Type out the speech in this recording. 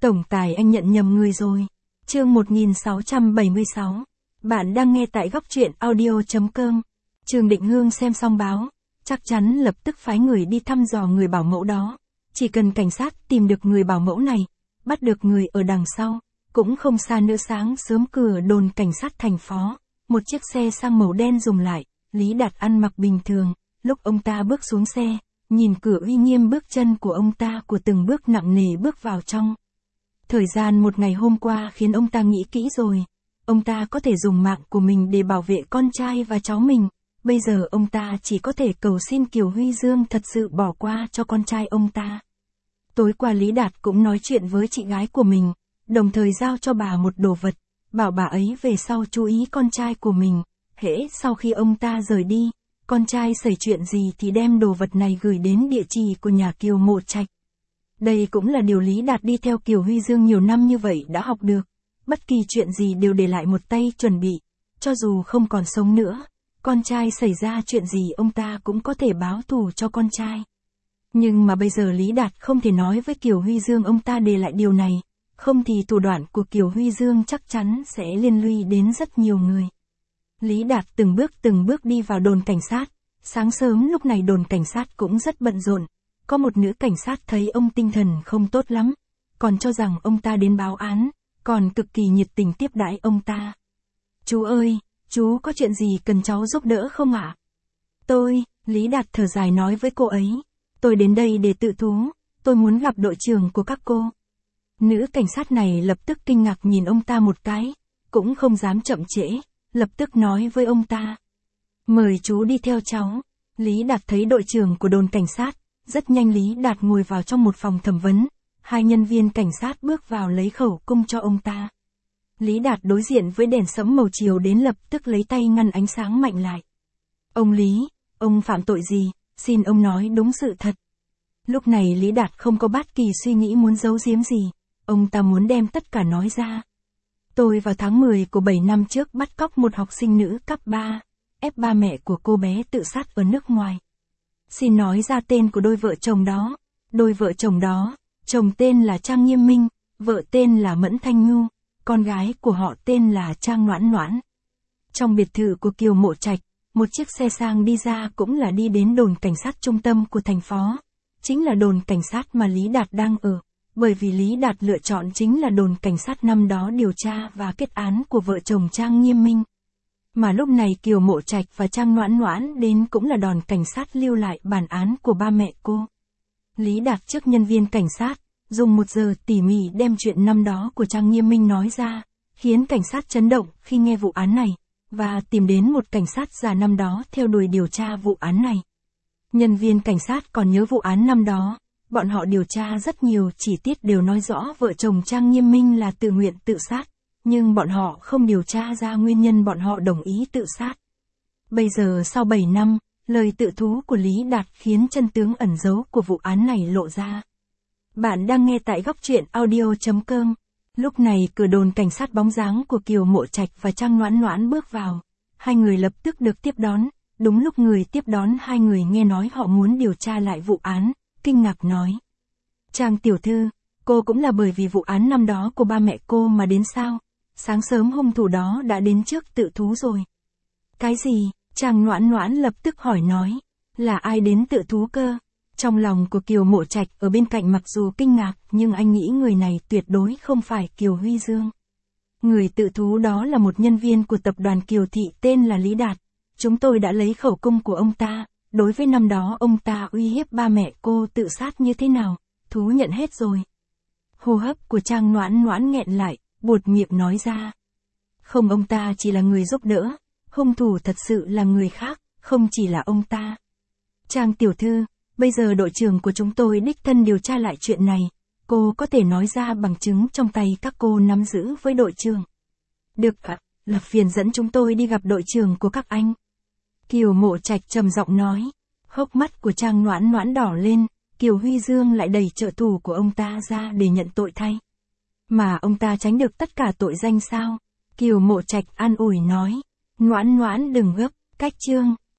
Tổng tài anh nhận nhầm người rồi. Chương 1676. Bạn đang nghe tại góc truyện audio.com. Trương Định Hương xem xong báo, chắc chắn lập tức phái người đi thăm dò người bảo mẫu đó. Chỉ cần cảnh sát tìm được người bảo mẫu này, bắt được người ở đằng sau, cũng không xa nữa. Sáng sớm cửa đồn cảnh sát thành phố, một chiếc xe sang màu đen dừng lại. Lý Đạt ăn mặc bình thường, lúc ông ta bước xuống xe, nhìn cửa uy nghiêm, bước chân của ông ta của từng bước nặng nề bước vào trong. Thời gian một ngày hôm qua khiến ông ta nghĩ kỹ rồi. Ông ta có thể dùng mạng của mình để bảo vệ con trai và cháu mình. Bây giờ ông ta chỉ có thể cầu xin Kiều Huy Dương thật sự bỏ qua cho con trai ông ta. Tối qua Lý Đạt cũng nói chuyện với chị gái của mình, đồng thời giao cho bà một đồ vật, bảo bà ấy về sau chú ý con trai của mình. Hễ sau khi ông ta rời đi, con trai xảy chuyện gì thì đem đồ vật này gửi đến địa chỉ của nhà Kiều Mộ Trạch. Đây cũng là điều Lý Đạt đi theo Kiều Huy Dương nhiều năm như vậy đã học được. Bất kỳ chuyện gì đều để lại một tay chuẩn bị. Cho dù không còn sống nữa, con trai xảy ra chuyện gì ông ta cũng có thể báo thù cho con trai. Nhưng mà bây giờ Lý Đạt không thể nói với Kiều Huy Dương ông ta để lại điều này. Không thì thủ đoạn của Kiều Huy Dương chắc chắn sẽ liên lụy đến rất nhiều người. Lý Đạt từng bước đi vào đồn cảnh sát. Sáng sớm lúc này đồn cảnh sát cũng rất bận rộn. Có một nữ cảnh sát thấy ông tinh thần không tốt lắm, còn cho rằng ông ta đến báo án, còn cực kỳ nhiệt tình tiếp đãi ông ta. Chú ơi, chú có chuyện gì cần cháu giúp đỡ không ạ? Lý Đạt thở dài nói với cô ấy. Tôi đến đây để tự thú, tôi muốn gặp đội trưởng của các cô. Nữ cảnh sát này lập tức kinh ngạc nhìn ông ta một cái, cũng không dám chậm trễ, lập tức nói với ông ta. Mời chú đi theo cháu. Lý Đạt thấy đội trưởng của đồn cảnh sát. Rất nhanh Lý Đạt ngồi vào trong một phòng thẩm vấn, hai nhân viên cảnh sát bước vào lấy khẩu cung cho ông ta. Lý Đạt đối diện với đèn sẫm màu chiều đến lập tức lấy tay ngăn ánh sáng mạnh lại. Ông Lý, ông phạm tội gì, xin ông nói đúng sự thật. Lúc này Lý Đạt không có bất kỳ suy nghĩ muốn giấu giếm gì, ông ta muốn đem tất cả nói ra. Tôi vào tháng 10 của 7 năm trước bắt cóc một học sinh nữ cấp 3, ép ba mẹ của cô bé tự sát ở nước ngoài. Xin nói ra tên của đôi vợ chồng đó. Đôi vợ chồng đó, chồng tên là Trang Nghiêm Minh, vợ tên là Mẫn Thanh Nhu, con gái của họ tên là Trang Noãn Noãn. Trong biệt thự của Kiều Mộ Trạch, một chiếc xe sang đi ra cũng là đi đến đồn cảnh sát trung tâm của thành phố. Chính là đồn cảnh sát mà Lý Đạt đang ở, bởi vì Lý Đạt lựa chọn chính là đồn cảnh sát năm đó điều tra và kết án của vợ chồng Trang Nghiêm Minh. Mà lúc này Kiều Mộ Trạch và Trang Noãn Noãn đến cũng là đồn cảnh sát lưu lại bản án của ba mẹ cô. Lý Đạt trước nhân viên cảnh sát, dùng 1 giờ tỉ mỉ đem chuyện năm đó của Trang Nghiêm Minh nói ra, khiến cảnh sát chấn động khi nghe vụ án này, và tìm đến một cảnh sát già năm đó theo đuổi điều tra vụ án này. Nhân viên cảnh sát còn nhớ vụ án năm đó, bọn họ điều tra rất nhiều chi tiết đều nói rõ vợ chồng Trang Nghiêm Minh là tự nguyện tự sát. Nhưng bọn họ không điều tra ra nguyên nhân bọn họ đồng ý tự sát. Bây giờ sau 7 năm, lời tự thú của Lý Đạt khiến chân tướng ẩn giấu của vụ án này lộ ra. Bạn đang nghe tại góc truyện audio.com. Lúc này cửa đồn cảnh sát bóng dáng của Kiều Mộ Trạch và Trang Noãn Noãn bước vào. Hai người lập tức được tiếp đón. Đúng lúc người tiếp đón hai người nghe nói họ muốn điều tra lại vụ án, kinh ngạc nói. Trang tiểu thư, cô cũng là bởi vì vụ án năm đó của ba mẹ cô mà đến sao? Sáng sớm hung thủ đó đã đến trước tự thú rồi. Cái gì? Trang Noãn Noãn lập tức hỏi nói. Là ai đến tự thú cơ? Trong lòng của Kiều Mộ Trạch ở bên cạnh mặc dù kinh ngạc nhưng anh nghĩ người này tuyệt đối không phải Kiều Huy Dương. Người tự thú đó là một nhân viên của tập đoàn Kiều Thị tên là Lý Đạt. Chúng tôi đã lấy khẩu cung của ông ta. Đối với năm đó ông ta uy hiếp ba mẹ cô tự sát như thế nào, thú nhận hết rồi. Hô hấp của Trang Noãn Noãn nghẹn lại. Buột miệng nói ra. Không, ông ta chỉ là người giúp đỡ, hung thủ thật sự là người khác, không chỉ là ông ta. Trang tiểu thư, bây giờ đội trưởng của chúng tôi đích thân điều tra lại chuyện này, cô có thể nói ra bằng chứng trong tay các cô nắm giữ với đội trưởng. Được ạ, lập phiền dẫn chúng tôi đi gặp đội trưởng của các anh. Kiều Mộ Trạch trầm giọng nói, hốc mắt của Trang Noãn Noãn đỏ lên, Kiều Huy Dương lại đẩy trợ thủ của ông ta ra để nhận tội thay. Mà ông ta tránh được tất cả tội danh sao? Kiều Mộ Trạch an ủi nói. Noãn Noãn đừng gấp, cách chương.